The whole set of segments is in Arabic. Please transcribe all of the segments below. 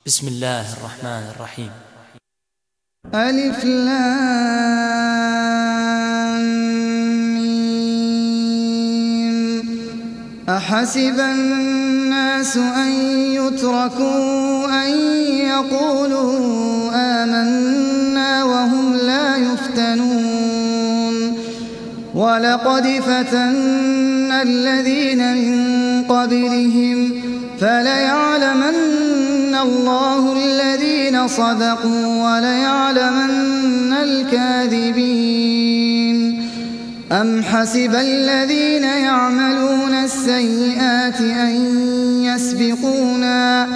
بسم الله الرحمن الرحيم. ألف لام ميم. أحسب الناس أن يتركوا أن يقولوا آمنا وهم لا يفتنون ولقد فتنا الذين من قبلهم فليعلمن الله الذين صدقوا وليعلمن الكاذبين. أم حسب الذين يعملون السيئات أن يسبقونا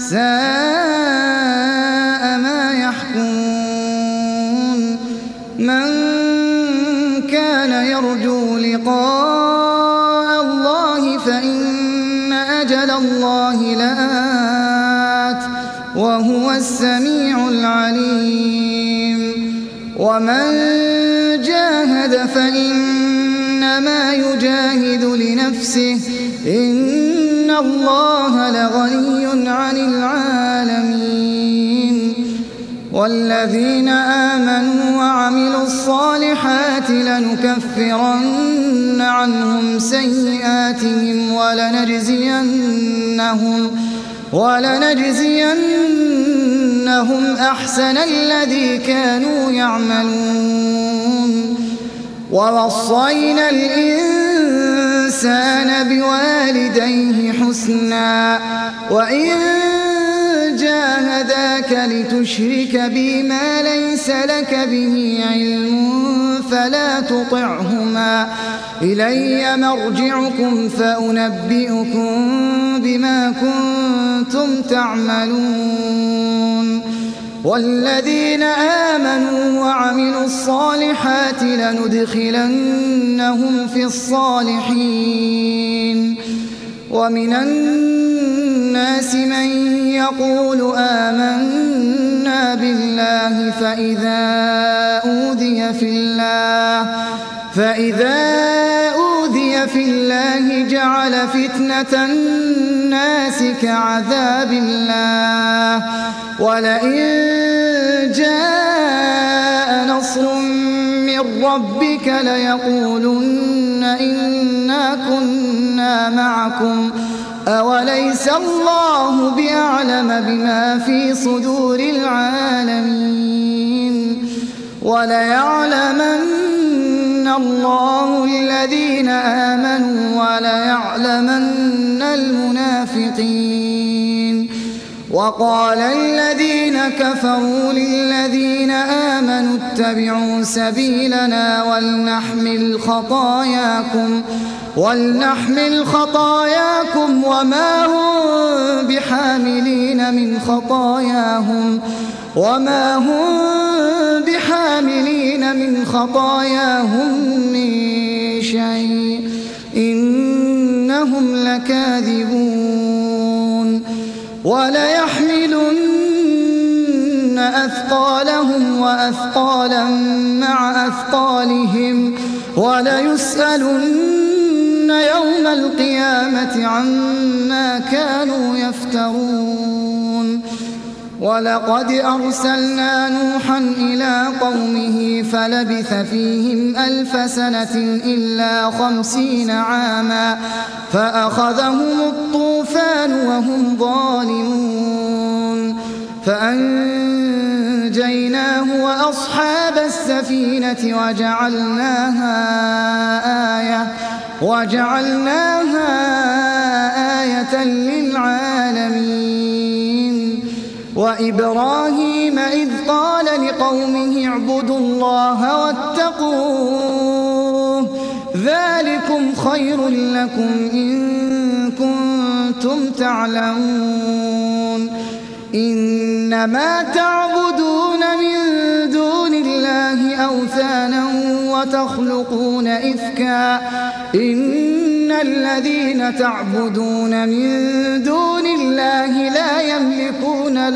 ساء ما يحكمون. من كان يرجو لقاء الله فإن أجل الله لآت وهو السميع العليم. ومن جاهد فإنما يجاهد لنفسه إن الله لغني عن العالمين. والذين آمنوا وعملوا الصالحات لنكفرن عنهم سيئاتهم ولنجزينهم أحسن الذي كانوا يعملون. ووصينا الإنسان بوالديه حسنا وإن جاهداك لتشرك بي ما ليس لك به علم فلا تطعهما إلي مرجعكم فأنبئكم بما كنتم تعملون. والذين آمنوا وعملوا الصالحات لندخلنهم في الصالحين. ومن الناس من يقول آمنا بالله فإذا أوذي في الله جعل فتنة الناس كعذاب الله ولئن جاء نصر من ربك ليقولن إنا كنا معكم أوليس الله بأعلم بما في صدور العالمين. وليعلمن الله الذين آمنوا وليعلمن المنافقين. وقال الذين كفروا للذين آمنوا اتبعوا سبيلنا ولنحمل خطاياكم وما هم بحاملين من خطاياهم من شيء إنهم لكاذبون. وليحملن أثقالهم وأثقالا مع أثقالهم وليسألن يوم القيامة عما كانوا يفترون. ولقد أرسلنا نوحا إلى قومه فلبث فيهم 1000 سنة إلا 50 عاما فأخذهم الطوفان وهم ظالمون فأنجيناه وأصحاب السفينة وجعلناها آية للعالمين. وإبراهيم إذ قال لقومه اعبدوا الله واتقوه ذلكم خير لكم إن كنتم تعلمون. إنما تعبدون من دون الله أوثانا وتخلقون إفكا إن الذين تعبدون من دون الله لا يملكون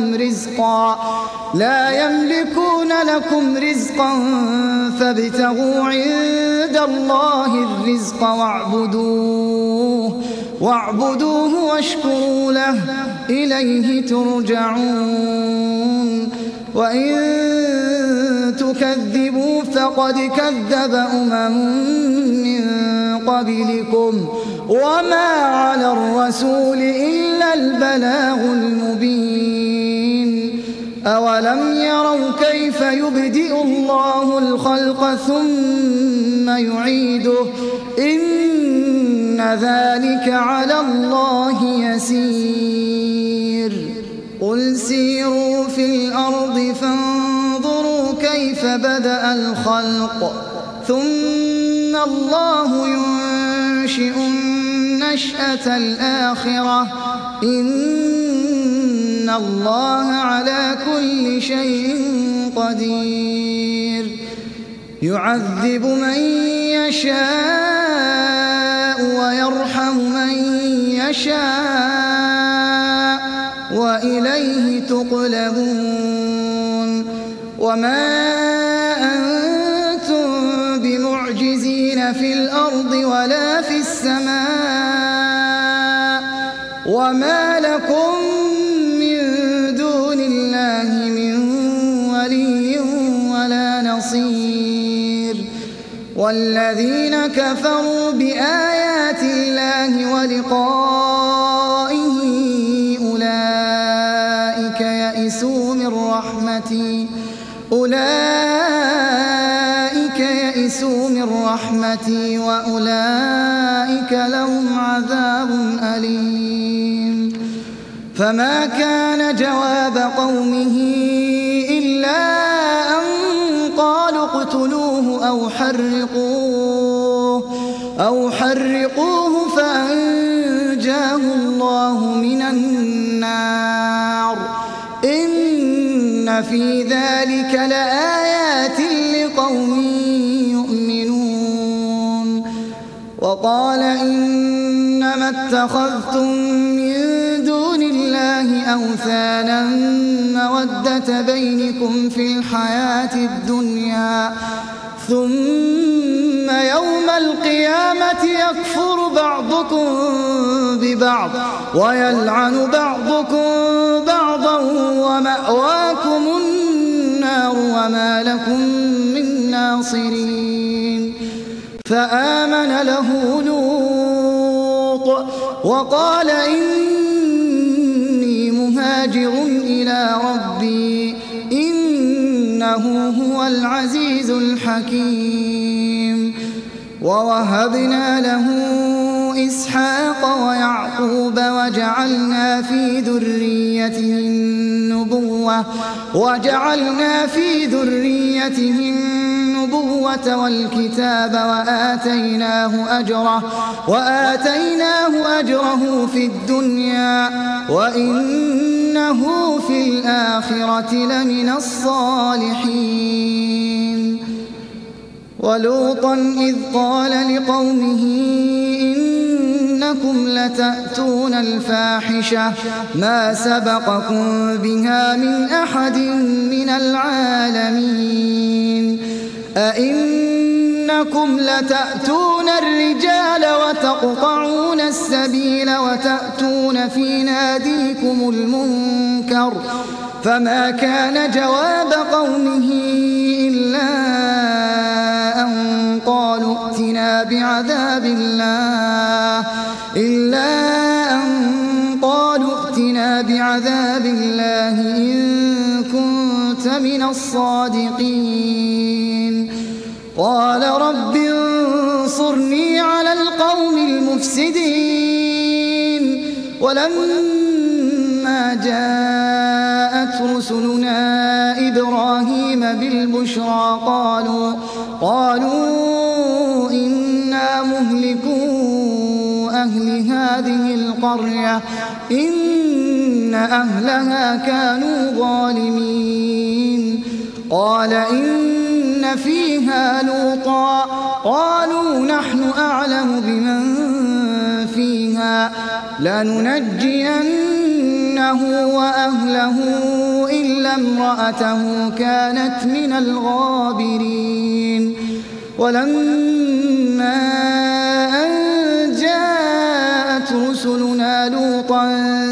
لكم رزقا فابتغوا عند الله الرزق واعبدوه واشكروا له إليه ترجعون وإن تكذبوا فقد كذب من قبلكم وما على الرسول إلا البلاغ المبين أولم يروا كيف يبدئ الله الخلق ثم يعيده إن ذلك على الله يسير قل سيروا في الأرض فانظروا كيف بدأ الخلق ثم الله ينشئ النشأة الآخرة إن الله على كل شيء قدير يعذب من يشاء ويرحم من يشاء وإليه تقلبون وما أنتم بمعجزين في الأرض ولا في السماء وما لكم من دون الله من ولي ولا نصير والذين كفروا بآيات الله ولقائه أولئك يئسوا من رحمتي وأولئك لهم عذاب أليم فما كان جواب قومه إلا أن قالوا اقتلوه أو حرقوه فأنجاه الله من النار إن في ذلك لآيات لقوم يؤمنون وقال إنما اتخذتم من دون الله أوثانا مودة بينكم في الحياة الدنيا ثم يوم القيامة يكفر بعضكم ببعض ويلعن بعضكم بعضا ومأواكم النار وما لكم من ناصرين فآمن له لوط وقال إني مهاجر إلى ربي إنه هو العزيز الحكيم ووهبنا له إسحاق ويعقوب وجعلنا في ذريته النبوة والكتاب وآتيناه أجره في الدنيا وإنه في الآخرة لمن الصالحين ولوطا إذ قال لقومه إنكم لتأتون الفاحشة ما سبقكم بها من أحد من العالمين أئنكم لتأتون الرجال وتقطعون السبيل وتأتون في ناديكم المنكر فما كان جواب قومه إلا أن قالوا ائتنا بعذاب الله إن كنت من الصادقين قال رب انصرني على القوم المفسدين ولما جاءت رسلنا إبراهيم بالبشرى قالوا إنا مهلكو أهل هذه القرية إن أهلها كانوا ظالمين قال إن فيها لوطا قالوا نحن أعلم بمن فيها لننجينه وأهله إلا امرأته كانت من الغابرين ولما أن جاءت لوطا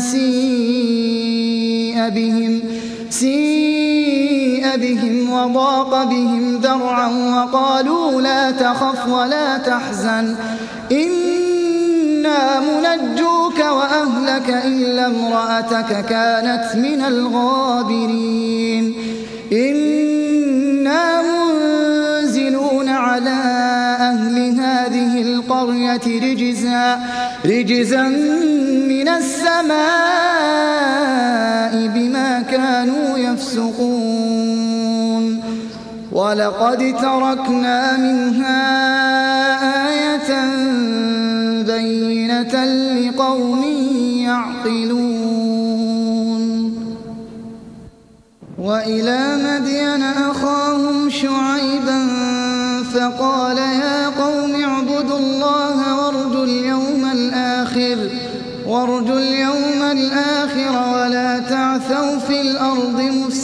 سيء بهم وضاق بهم ذرعا وقالوا لا تخف ولا تحزن إنا منجوك وأهلك إلا امرأتك كانت من الغابرين إنا منزلون على أهل هذه القرية رجزا من السماء بما كانوا يفسقون ولقد تركنا منها آية بينة لقوم يعقلون وإلى مدين أخاهم شعيبا فقال يا قوم اعبدوا الله وارجوا اليوم الآخر ولا تعثوا في الأرض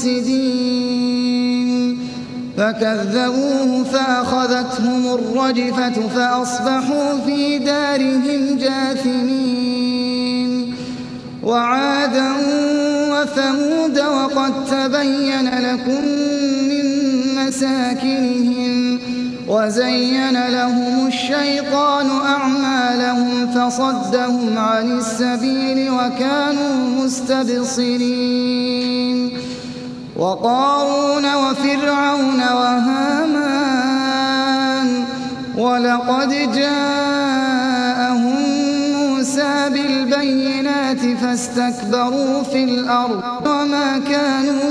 مفسدين فكذبوه فأخذتهم الرجفة فأصبحوا في دارهم جاثمين وعادا وثمود وقد تبين لكم من مساكنهم وزين لهم الشيطان أعمالهم فصدهم عن السبيل وكانوا مستبصرين وقارون وفرعون وهامان ولقد جاءهم موسى بالبينات فاستكبروا في الأرض وما كانوا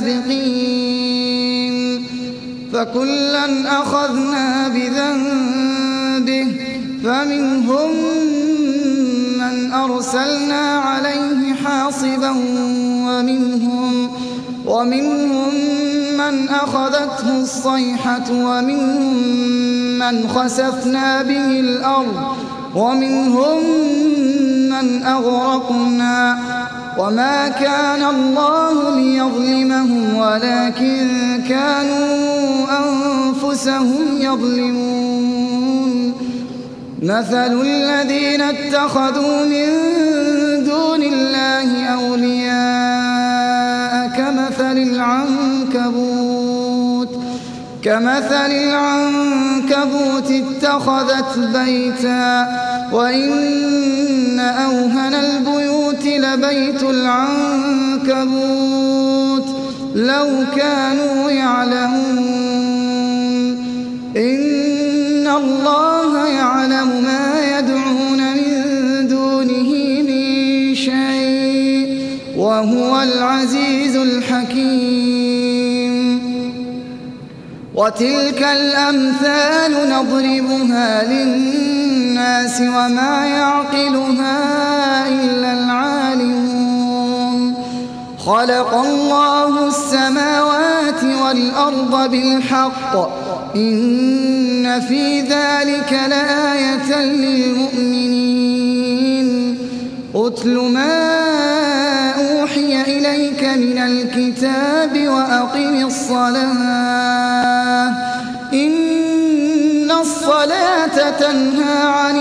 سابقين فكلا أخذنا بذنبه فمنهم من أرسلنا عليه حاصبا ومنهم من أخذته الصيحة ومنهم من خسفنا به الأرض ومنهم من أغرقنا وما كان الله ليظلمهم ولكن كانوا أنفسهم يظلمون مثل الذين اتخذوا من دون الله أولياء كمثل العنكبوت اتخذت بيتا وإن أوهن البيوت لبيت العنكبوت لو كانوا يعلمون إن الله يعلم ما يدعون من دونه من شيء وهو العزيز الحكيم وتلك الأمثال نضربها للناس وما يعقلها إلا العالمون خلق الله السماوات والأرض بالحق إن في ذلك لآية للمؤمنين أتل ما أوحي إليك من الكتاب وأقم الصلاة إن الصلاة تنهى عن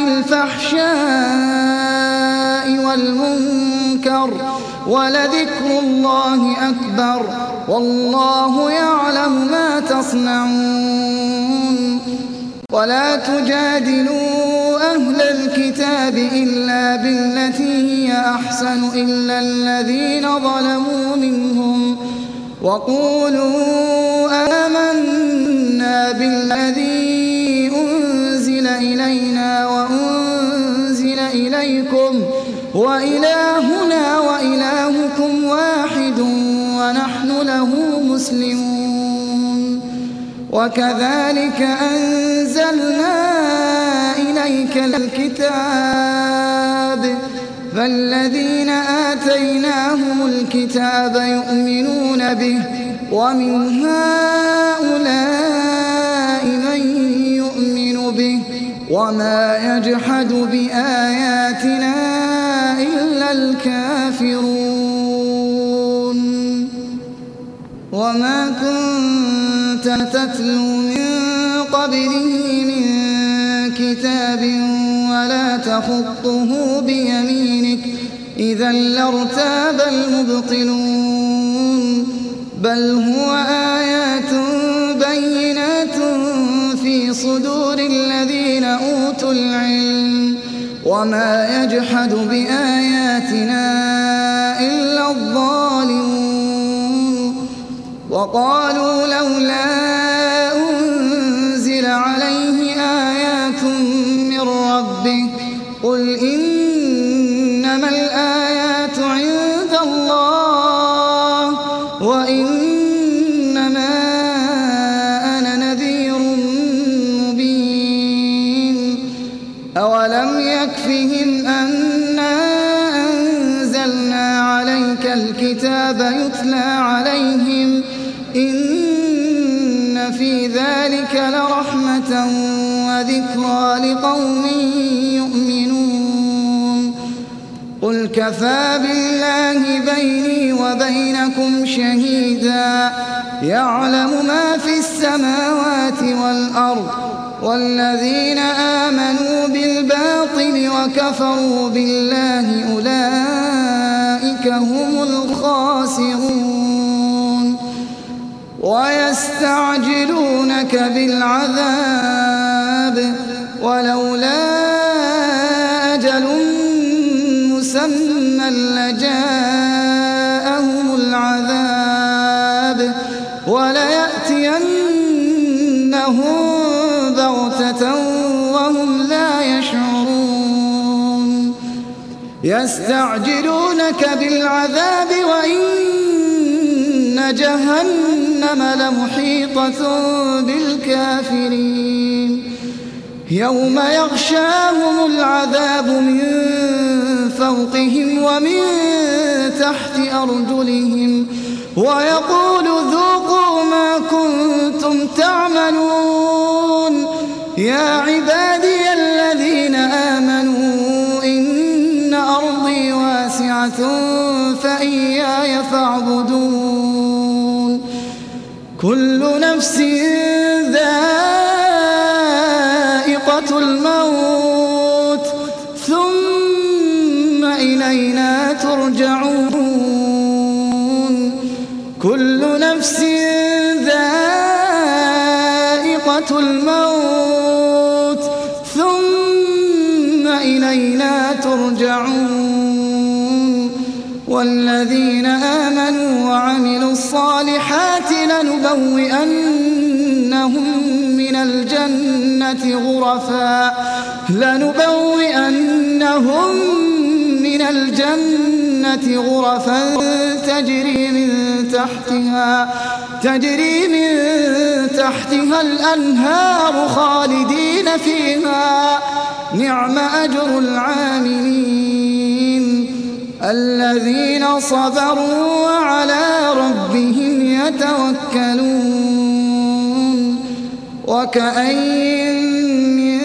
الفحشاء والمنكر ولذكر الله أكبر والله يعلم ما تصنعون ولا تجادلوا أهل الكتاب إلا بالتي هي أحسن إلا الذين ظلموا منهم وقولوا آمنا بالذي أنزل إلينا وأنزل إليكم وإلهنا وإلهكم واحد ونحن له مسلمون وكذلك أنزلنا إليك الكتاب فالذين آتيناهم الكتاب يؤمنون به ومن هؤلاء من يؤمن به وما يجحد بآياتنا إلا الكافرون وما كنت تتلو من قبله من كتاب ولا تخطه بيمينك إذا لارتاب المبطلون بل هو آيات بينات في صدور الذين أوتوا العلم وما يجحد بآياتنا إلا الظالمون وقالوا لولا أنزل عليه آيات من ربه قل إنما الآيات عند الله وإنما أنا نذير مبين أولم يكفهم أنا أنزلنا عليك الكتاب يتلى عليهم إن في ذلك لرحمة وذكرى لقوم يؤمنون قل كفى بالله بيني وبينكم شهيدا يعلم ما في السماوات والأرض والذين آمنوا بالباطل وكفروا بالله أولئك هم الخاسرون ويستعجلونك بالعذاب ولولا أجل مسمى لجاءهم العذاب وليأتينهم بغتة وهم لا يشعرون يستعجلونك بالعذاب وإن جهنم لمحيطة بالكافرين يوم يغشاهم العذاب من فوقهم ومن تحت أرجلهم ويقول ذوقوا ما كنتم تعملون يا عبادي الذين آمنوا إن أرضي واسعة فإياي فاعبدون كل نفس ذائقة الموت ثم إلينا ترجعون كل نفس ذائقة الموت ثم إلينا ترجعون والذين آمنوا وعملوا الصالحات لنبوئنهم من الجنة غرفا تجري من تحتها الأنهار خالدين فيها نعم أجر العاملين الذين صبروا وعلى ربهم يتوكلون وكأين من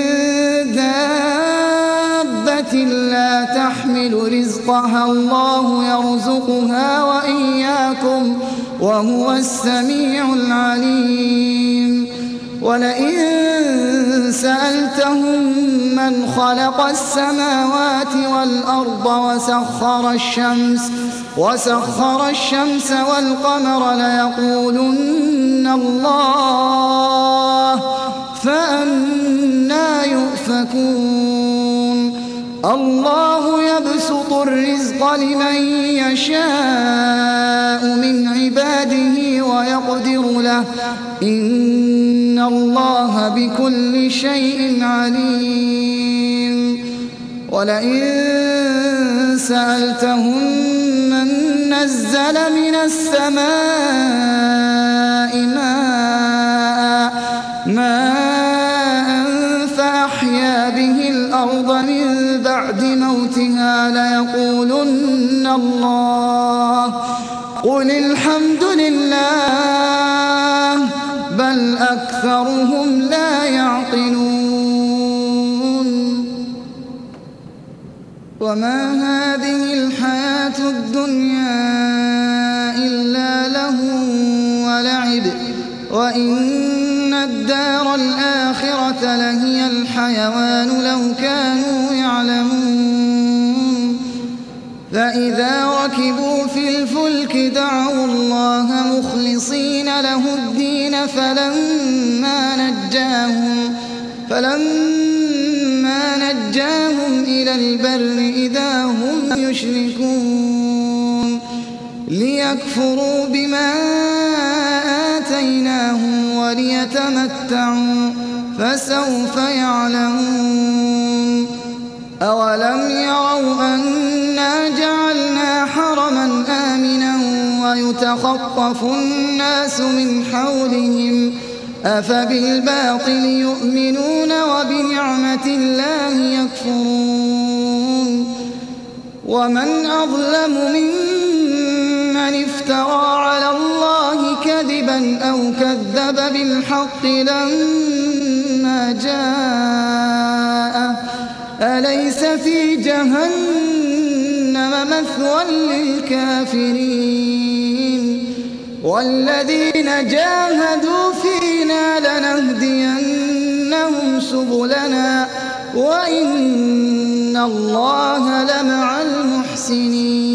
دابة لا تحمل رزقها الله يرزقها وإياكم وهو السميع العليم ولئن سألتهم من خلق السماوات والأرض وسخر الشمس والقمر ليقولن الله فأنى يؤفكون الله يبسط الرزق لمن يشاء من عباده ويقدر له إن الله بكل شيء عليم ولئن سألتهم من نزل من السماء ماء فأحيا به الأرض من بعد موتها ليقولن الله قل الحمد لله بل أكثرهم لا يعقلون وما هذه الحياة الدنيا إلا لهو ولعب وإن الدار الآخرة لهي الحيوان لو كانوا يعلمون له الدين فلما نجاهم إلى البر إذا هم يشركون ليكفروا بما آتيناهم وليتمتعوا فسوف يعلمون أولم يروا أنا جعلنا حرما آمنا ويتخطف الناس من حولهم أفبالباطل يؤمنون وبنعمة الله يكفرون ومن أظلم ممن افترى على الله كذبا أو كذب بالحق لما جاءه أليس في جهنم مثوى للكافرين والذين جاهدوا فينا لنهدينهم سبلنا وإن الله لمع المحسنين